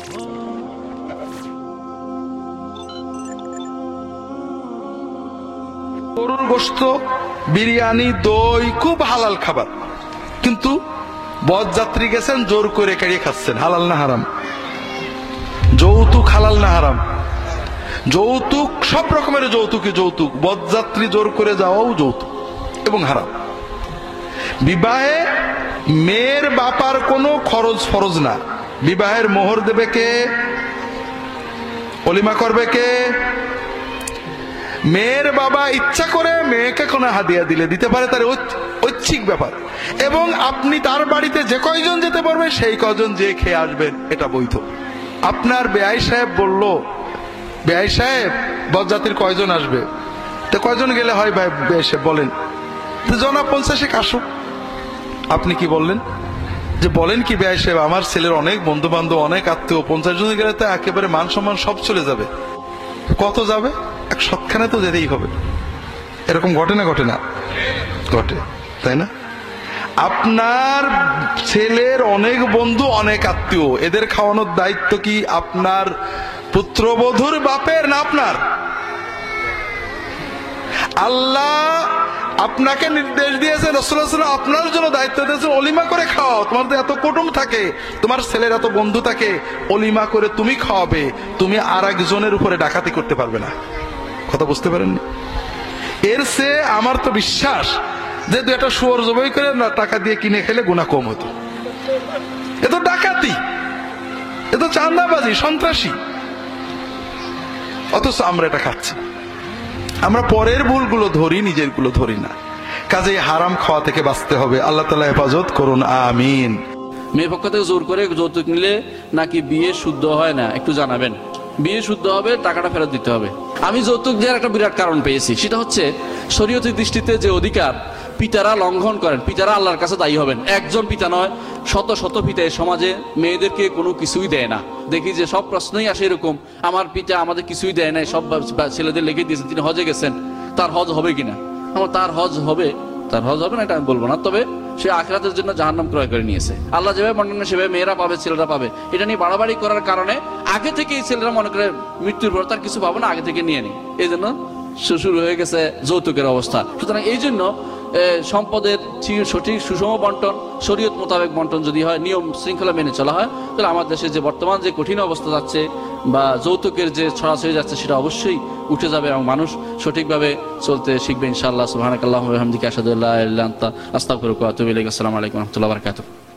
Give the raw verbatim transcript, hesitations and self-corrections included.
গরুর গোশত, বিরিয়ানি, দই খুব হালাল খাবার, কিন্তু বরযাত্রী গেছেন জোর করে কেড়ে খাচ্ছেন। হালাল না হারাম? যৌতুক হালাল না হারাম? যৌতুক, সব রকমের যৌতুকই যৌতুক। বরযাত্রী জোর করে যাওয়াও যৌতুক এবং হারাম। বিবাহে মেয়ের বাপার কোনো খরচ ফরজ না। বিবাহের মোহর দেবে কে? অলিমা করবে কে? মেয়ের বাবা ইচ্ছা করে মেয়েকে কোনো হাদিয়া দিলে দিতে পারে, তার ঐচ্ছিক ব্যাপার। এবং আপনি তার বাড়িতে যে কয়জন যেতে পারবে সেই কয়জন যে খেয়ে আসবেন, এটা বৈধ। আপনার বেআই সাহেব বলল, বেআই সাহেব বরযাত্রীর কয়জন আসবে? তো কয়জন গেলে হয় ভাই বেআই সাহেব বলেন? তো জনা পঞ্চাশেক আসুক। আপনি কি বললেন? যে বলেন কি বেআই সাহেব, আমার ছেলের অনেক বন্ধু বান্ধব, অনেক আত্মীয়, পঞ্চাশ জন গেলে তো একেবারে মান সম্মান সব চলে যাবে। কত যাবে? এক সৎখানে তো যেতেই হবে। এরকম ঘটে না ঘটে না? ঘটে, তাই না? আপনার ছেলের অনেক বন্ধু, অনেক আত্মীয়, এদের খাওয়ানোর দায়িত্ব কি আপনার পুত্রবধূর বাপের না আপনার? আল্লাহ আপনাকে নির্দেশ দিয়েছেন, রাসূলুল্লাহ সাল্লাল্লাহু আলাইহি ওয়াসাল্লাম আপনার জন্য দায়িত্ব দিয়েছেন, অলিমা করে খাওয়াও। তোমার তো এত কুটুম থাকে, তোমার ছেলের এত বন্ধু থাকে, অলিমা করে তুমি খাওয়াবে। তুমি আর একজনের উপরে ডাকাতি করতে পারবে না। কথা বুঝতে পারেননি? এর চেয়ে আমার তো বিশ্বাস যে দু একটা শুয়োর জবাই করে না টাকা দিয়ে কিনে খেলে গুনাহ কম হতো। এ তো ডাকাতি, এ তো চাঁদাবাজি, সন্ত্রাসী। অথচ আমরা এটা খাচ্ছি। আমরা পরের ভুলগুলো ধরি, নিজের গুলো ধরি না। কাজে হারাম খাওয়া থেকে বাঁচতে হবে। আল্লাহ তাআলা হেফাজত করুন, আমিন। মেয়ে পক্ষ থেকে জোর করে যৌতুক নিলে নাকি বিয়ে শুদ্ধ হয় না, একটু জানাবেন। বিয়ে শুদ্ধ হবে, টাকাটা ফেরত দিতে হবে। আমি যৌতুক দেওয়ার একটা বিরাট কারণ পেয়েছি, সেটা হচ্ছে শরীয়তের দৃষ্টিতে যে অধিকার পিতারা লঙ্ঘন করেন, পিতারা আল্লাহর কাছে দায়ী হবেন। একজন পিতা নয়, শত শত পিতা এই সমাজে মেয়েদেরকে কোনো কিছুই দেয় না। দেখি যে সব প্রশ্নই আসে এরকম, আমার পিতা আমাদের কিছুই দেয় নাই, সব ছেলেদের লিখে দিয়েছেন, তিনি হজে গেছেন, তার হজ হবে কিনা? আমার তার হজ হবে, তার হজ হবে না এটা আমি বলবো না, তবে সে আখিরাতের জন্য জাহান্নাম ক্রয় করে নিয়েছে। আল্লাহ যেভাবে বর্ণনা সেভাবে মেয়েরা পাবে, ছেলেরা পাবে। এটা নিয়ে বাড়াবাড়ি করার কারণে আগে থেকে এই ছেলেরা মনে করে মৃত্যুর পর তার কিছু পাবো না, আগে থেকে নিয়ে নি, এই জন্য শুরু হয়ে গেছে যৌতুকের অবস্থা। সুতরাং এই জন্য সম্পদের সঠিক সুষম বন্টন, শরীয়ত মোতাবেক বন্টন যদি হয়, নিয়ম শৃঙ্খলা মেনে চলা হয়, তাহলে আমার দেশে যে বর্তমান যে কঠিন অবস্থা যাচ্ছে বা যৌতুকের যে ছড়াছড়ি যাচ্ছে, সেটা অবশ্যই উঠে যাবে এবং মানুষ সঠিকভাবে চলতে শিখবে ইনশাআল্লাহ। সুবহানাকাল্লাহুম্মা ওয়া বিহামদিকা আশহাদু আল্লা ইলাহা ইল্লা আনতা আস্তাগফিরুকা ওয়া আতুবু ইলাইক। আসসালামু আলাইকুম ওয়া রাহমাতুল্লাহি ওয়া বারাকাতুহু।